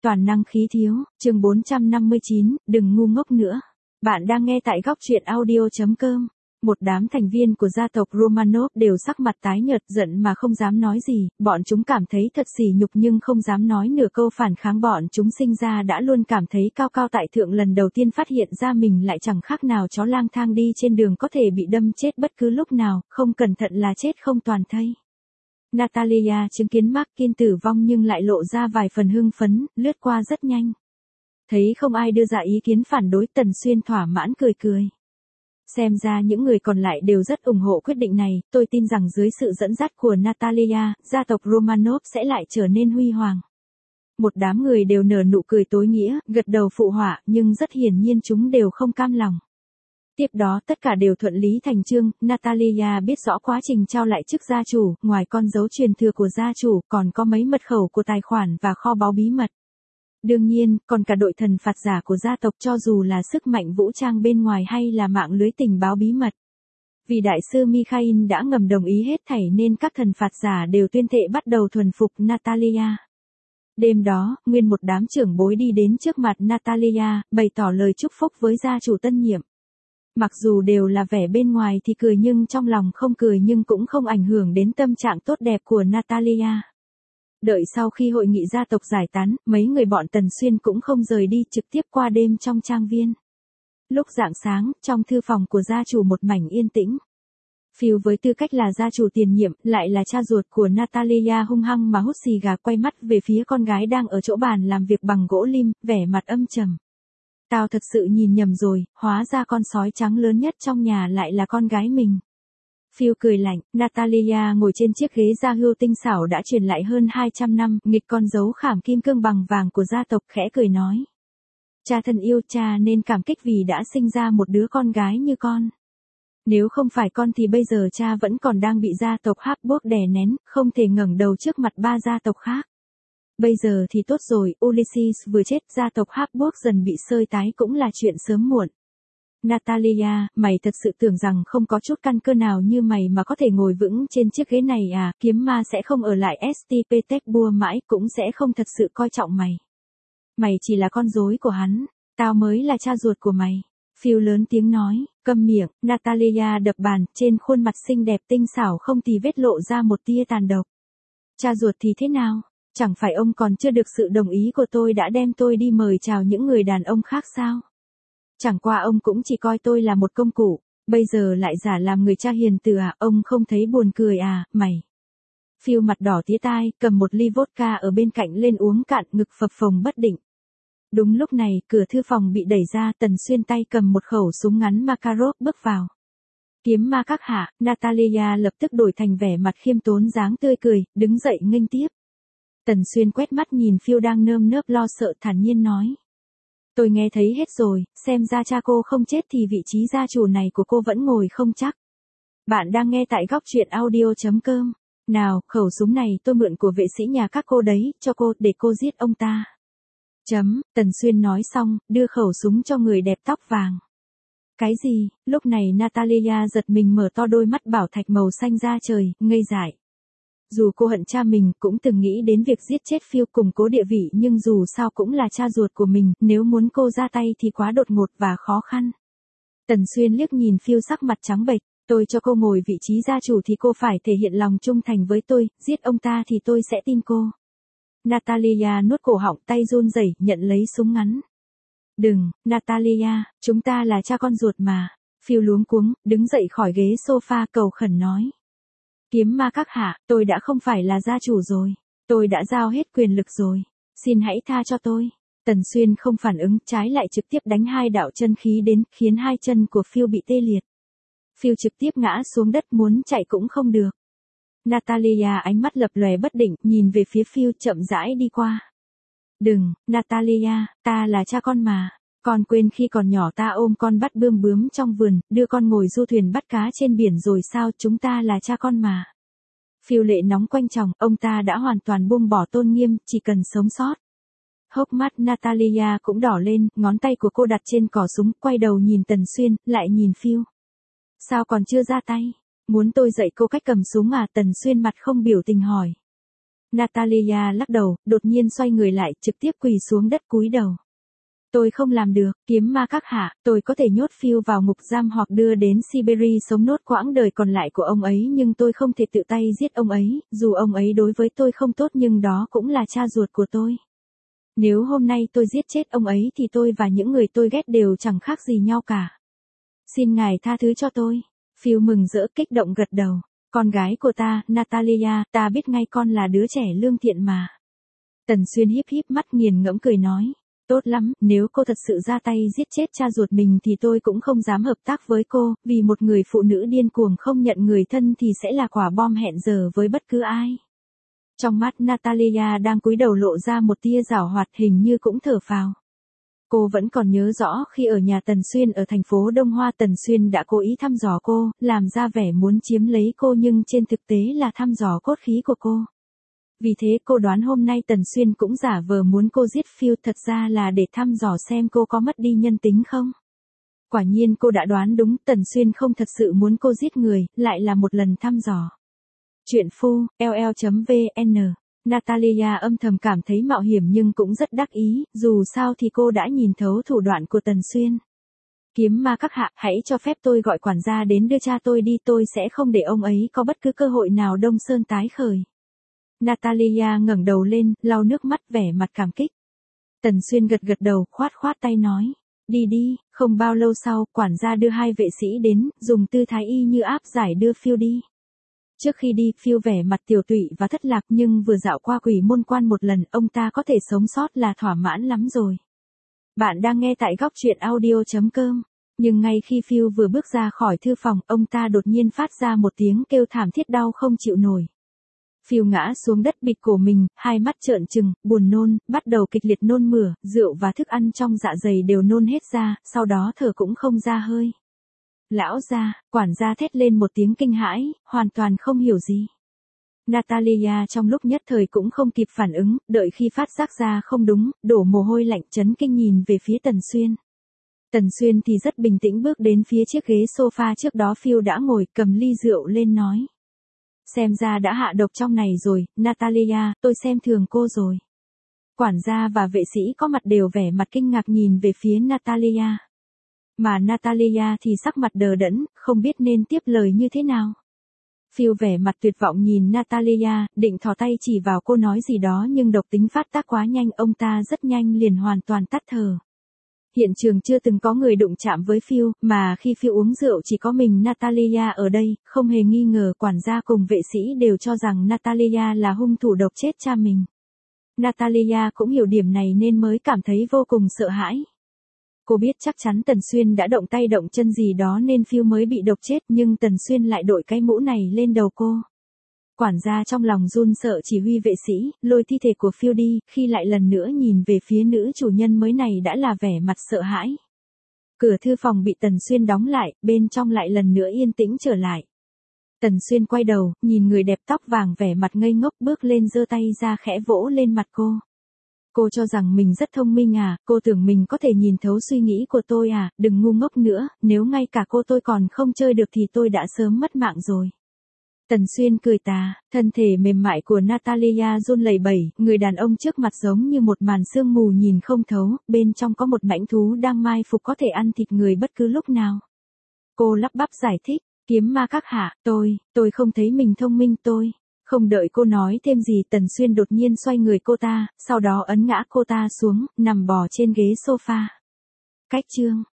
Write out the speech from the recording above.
Toàn năng khí thiếu, chương 459, đừng ngu ngốc nữa. Bạn đang nghe tại góc truyện audio.com. Một đám thành viên của gia tộc Romanov đều sắc mặt tái nhợt, giận mà không dám nói gì, bọn chúng cảm thấy thật sỉ nhục nhưng không dám nói nửa câu phản kháng. Bọn chúng sinh ra đã luôn cảm thấy cao cao tại thượng, lần đầu tiên phát hiện ra mình lại chẳng khác nào chó lang thang đi trên đường, có thể bị đâm chết bất cứ lúc nào, không cẩn thận là chết không toàn thây. Natalia chứng kiến Markin tử vong nhưng lại lộ ra vài phần hưng phấn, lướt qua rất nhanh. Thấy không ai đưa ra ý kiến phản đối, Tần Xuyên thỏa mãn cười cười. Xem ra những người còn lại đều rất ủng hộ quyết định này, tôi tin rằng dưới sự dẫn dắt của Natalia, gia tộc Romanov sẽ lại trở nên huy hoàng. Một đám người đều nở nụ cười tối nghĩa, gật đầu phụ họa, nhưng rất hiển nhiên chúng đều không cam lòng. Tiếp đó tất cả đều thuận lý thành chương, Natalia biết rõ quá trình trao lại chức gia chủ, ngoài con dấu truyền thừa của gia chủ, còn có mấy mật khẩu của tài khoản và kho báu bí mật. Đương nhiên, còn cả đội thần phạt giả của gia tộc, cho dù là sức mạnh vũ trang bên ngoài hay là mạng lưới tình báo bí mật. Vì đại sư Mikhail đã ngầm đồng ý hết thảy nên các thần phạt giả đều tuyên thệ bắt đầu thuần phục Natalia. Đêm đó, nguyên một đám trưởng bối đi đến trước mặt Natalia, bày tỏ lời chúc phúc với gia chủ tân nhiệm. Mặc dù đều là vẻ bên ngoài thì cười nhưng trong lòng không cười, nhưng cũng không ảnh hưởng đến tâm trạng tốt đẹp của Natalia. Đợi sau khi hội nghị gia tộc giải tán, mấy người bọn Tần Xuyên cũng không rời đi, trực tiếp qua đêm trong trang viên. Lúc rạng sáng, trong thư phòng của gia chủ một mảnh yên tĩnh. Phil với tư cách là gia chủ tiền nhiệm, lại là cha ruột của Natalia, hung hăng mà hút xì gà, quay mắt về phía con gái đang ở chỗ bàn làm việc bằng gỗ lim, vẻ mặt âm trầm. Tao thật sự nhìn nhầm rồi, hóa ra con sói trắng lớn nhất trong nhà lại là con gái mình. Phil cười lạnh, Natalia ngồi trên chiếc ghế da hươu tinh xảo đã truyền lại hơn 200 năm, nghịch con dấu khảm kim cương bằng vàng của gia tộc, khẽ cười nói. Cha thân yêu, cha nên cảm kích vì đã sinh ra một đứa con gái như con. Nếu không phải con thì bây giờ cha vẫn còn đang bị gia tộc Habsburg đè nén, không thể ngẩng đầu trước mặt ba gia tộc khác. Bây giờ thì tốt rồi, Ulysses vừa chết, gia tộc Habsburg dần bị xơi tái cũng là chuyện sớm muộn. Natalia, mày thật sự tưởng rằng không có chút căn cơ nào như mày mà có thể ngồi vững trên chiếc ghế này à? Kiếm ma sẽ không ở lại St. Petersburg mãi, cũng sẽ không thật sự coi trọng mày. Mày chỉ là con rối của hắn, tao mới là cha ruột của mày. Phil lớn tiếng nói, câm miệng. Natalia đập bàn, trên khuôn mặt xinh đẹp tinh xảo không tì vết lộ ra một tia tàn độc. Cha ruột thì thế nào? Chẳng phải ông còn chưa được sự đồng ý của tôi đã đem tôi đi mời chào những người đàn ông khác sao? Chẳng qua ông cũng chỉ coi tôi là một công cụ, bây giờ lại giả làm người cha hiền từ à? Ông không thấy buồn cười à, mày? Phil mặt đỏ tía tai, cầm một ly vodka ở bên cạnh lên uống cạn, ngực phập phồng bất định. Đúng lúc này, cửa thư phòng bị đẩy ra, Tần Xuyên tay cầm một khẩu súng ngắn Makarov bước vào. Kiếm ma các hạ. Natalia lập tức đổi thành vẻ mặt khiêm tốn dáng tươi cười, đứng dậy nghênh tiếp. Tần Xuyên quét mắt nhìn Phil đang nơm nớp lo sợ, thản nhiên nói. Tôi nghe thấy hết rồi, xem ra cha cô không chết thì vị trí gia chủ này của cô vẫn ngồi không chắc. Bạn đang nghe tại góc truyện audio.com. Nào, khẩu súng này tôi mượn của vệ sĩ nhà các cô đấy, cho cô, để cô giết ông ta. Tần Xuyên nói xong, đưa khẩu súng cho người đẹp tóc vàng. Cái gì? Lúc này Natalia giật mình mở to đôi mắt bảo thạch màu xanh ra trời, ngây dại. Dù cô hận cha mình, cũng từng nghĩ đến việc giết chết Phil củng cố địa vị, nhưng dù sao cũng là cha ruột của mình, nếu muốn cô ra tay thì quá đột ngột và khó khăn. Tần Xuyên liếc nhìn Phil sắc mặt trắng bệch, tôi cho cô ngồi vị trí gia chủ thì cô phải thể hiện lòng trung thành với tôi, giết ông ta thì tôi sẽ tin cô. Natalia nuốt cổ họng, tay run rẩy, nhận lấy súng ngắn. Đừng, Natalia, chúng ta là cha con ruột mà. Phil luống cuống, đứng dậy khỏi ghế sofa cầu khẩn nói. Kiếm ma các hạ, tôi đã không phải là gia chủ rồi. Tôi đã giao hết quyền lực rồi. Xin hãy tha cho tôi. Tần Xuyên không phản ứng, trái lại trực tiếp đánh hai đạo chân khí đến, khiến hai chân của Phil bị tê liệt. Phil trực tiếp ngã xuống đất, muốn chạy cũng không được. Natalia ánh mắt lập lòe bất định, nhìn về phía Phil, chậm rãi đi qua. Đừng, Natalia, ta là cha con mà. Con quên khi còn nhỏ ta ôm con bắt bươm bướm trong vườn, đưa con ngồi du thuyền bắt cá trên biển rồi sao? Chúng ta là cha con mà. Phil lệ nóng quanh chồng, ông ta đã hoàn toàn buông bỏ tôn nghiêm, chỉ cần sống sót. Hốc mắt Natalia cũng đỏ lên, ngón tay của cô đặt trên cò súng, quay đầu nhìn Tần Xuyên, lại nhìn Phil. Sao còn chưa ra tay? Muốn tôi dạy cô cách cầm súng à? Tần Xuyên mặt không biểu tình hỏi. Natalia lắc đầu, đột nhiên xoay người lại, trực tiếp quỳ xuống đất cúi đầu. Tôi không làm được, kiếm ma các hạ, tôi có thể nhốt Phil vào ngục giam hoặc đưa đến Siberia sống nốt quãng đời còn lại của ông ấy, nhưng tôi không thể tự tay giết ông ấy, dù ông ấy đối với tôi không tốt nhưng đó cũng là cha ruột của tôi. Nếu hôm nay tôi giết chết ông ấy thì tôi và những người tôi ghét đều chẳng khác gì nhau cả. Xin ngài tha thứ cho tôi. Phil mừng rỡ kích động gật đầu. Con gái của ta, Natalia, ta biết ngay con là đứa trẻ lương thiện mà. Tần Xuyên híp híp mắt nghiền ngẫm cười nói. Tốt lắm, nếu cô thật sự ra tay giết chết cha ruột mình thì tôi cũng không dám hợp tác với cô, vì một người phụ nữ điên cuồng không nhận người thân thì sẽ là quả bom hẹn giờ với bất cứ ai. Trong mắt Natalia đang cúi đầu lộ ra một tia giảo hoạt, hình như cũng thở phào. Cô vẫn còn nhớ rõ khi ở nhà Tần Xuyên ở thành phố Đông Hoa, Tần Xuyên đã cố ý thăm dò cô, làm ra vẻ muốn chiếm lấy cô nhưng trên thực tế là thăm dò cốt khí của cô. Vì thế cô đoán hôm nay Tần Xuyên cũng giả vờ muốn cô giết Phil, thật ra là để thăm dò xem cô có mất đi nhân tính không. Quả nhiên cô đã đoán đúng, Tần Xuyên không thật sự muốn cô giết người, lại là một lần thăm dò. Chuyện phu, ll.vn. Natalia âm thầm cảm thấy mạo hiểm nhưng cũng rất đắc ý, dù sao thì cô đã nhìn thấu thủ đoạn của Tần Xuyên. Kiếm ma các hạ, hãy cho phép tôi gọi quản gia đến đưa cha tôi đi, tôi sẽ không để ông ấy có bất cứ cơ hội nào Đông Sơn tái khởi. Natalia ngẩng đầu lên, lau nước mắt vẻ mặt cảm kích. Tần Xuyên gật gật đầu, khoát khoát tay nói. Đi đi, không bao lâu sau, quản gia đưa hai vệ sĩ đến, dùng tư thái y như áp giải đưa Phil đi. Trước khi đi, Phil vẻ mặt tiểu tụy và thất lạc nhưng vừa dạo qua quỷ môn quan một lần, ông ta có thể sống sót là thỏa mãn lắm rồi. Bạn đang nghe tại góc truyện audio.com. Nhưng ngay khi Phil vừa bước ra khỏi thư phòng, ông ta đột nhiên phát ra một tiếng kêu thảm thiết đau không chịu nổi. Phil ngã xuống đất bịt cổ mình, hai mắt trợn trừng, buồn nôn, bắt đầu kịch liệt nôn mửa, rượu và thức ăn trong dạ dày đều nôn hết ra, sau đó thở cũng không ra hơi. Lão gia, quản gia thét lên một tiếng kinh hãi, hoàn toàn không hiểu gì. Natalia trong lúc nhất thời cũng không kịp phản ứng, đợi khi phát giác ra không đúng, đổ mồ hôi lạnh chấn kinh nhìn về phía Tần Xuyên. Tần Xuyên thì rất bình tĩnh bước đến phía chiếc ghế sofa trước đó Phil đã ngồi, cầm ly rượu lên nói. Xem ra đã hạ độc trong này rồi, Natalia, tôi xem thường cô rồi. Quản gia và vệ sĩ có mặt đều vẻ mặt kinh ngạc nhìn về phía Natalia. Mà Natalia thì sắc mặt đờ đẫn, không biết nên tiếp lời như thế nào. Phil vẻ mặt tuyệt vọng nhìn Natalia, định thò tay chỉ vào cô nói gì đó nhưng độc tính phát tác quá nhanh, ông ta rất nhanh liền hoàn toàn tắt thở. Hiện trường chưa từng có người đụng chạm với Phil, mà khi Phil uống rượu chỉ có mình Natalia ở đây, không hề nghi ngờ quản gia cùng vệ sĩ đều cho rằng Natalia là hung thủ độc chết cha mình. Natalia cũng hiểu điểm này nên mới cảm thấy vô cùng sợ hãi. Cô biết chắc chắn Tần Xuyên đã động tay động chân gì đó nên Phil mới bị độc chết, nhưng Tần Xuyên lại đội cái mũ này lên đầu cô. Quản gia trong lòng run sợ chỉ huy vệ sĩ, lôi thi thể của Phil đi, khi lại lần nữa nhìn về phía nữ chủ nhân mới này đã là vẻ mặt sợ hãi. Cửa thư phòng bị Tần Xuyên đóng lại, bên trong lại lần nữa yên tĩnh trở lại. Tần Xuyên quay đầu, nhìn người đẹp tóc vàng vẻ mặt ngây ngốc bước lên giơ tay ra khẽ vỗ lên mặt cô. Cô cho rằng mình rất thông minh à, cô tưởng mình có thể nhìn thấu suy nghĩ của tôi à, đừng ngu ngốc nữa, nếu ngay cả cô tôi còn không chơi được thì tôi đã sớm mất mạng rồi. Tần Xuyên cười tà, thân thể mềm mại của Natalia run lẩy bẩy, người đàn ông trước mặt giống như một màn sương mù nhìn không thấu, bên trong có một mãnh thú đang mai phục có thể ăn thịt người bất cứ lúc nào. Cô lắp bắp giải thích, kiếm ma các hạ, tôi không thấy mình thông minh tôi. Không đợi cô nói thêm gì Tần Xuyên đột nhiên xoay người cô ta, sau đó ấn ngã cô ta xuống, nằm bò trên ghế sofa. Cách chương.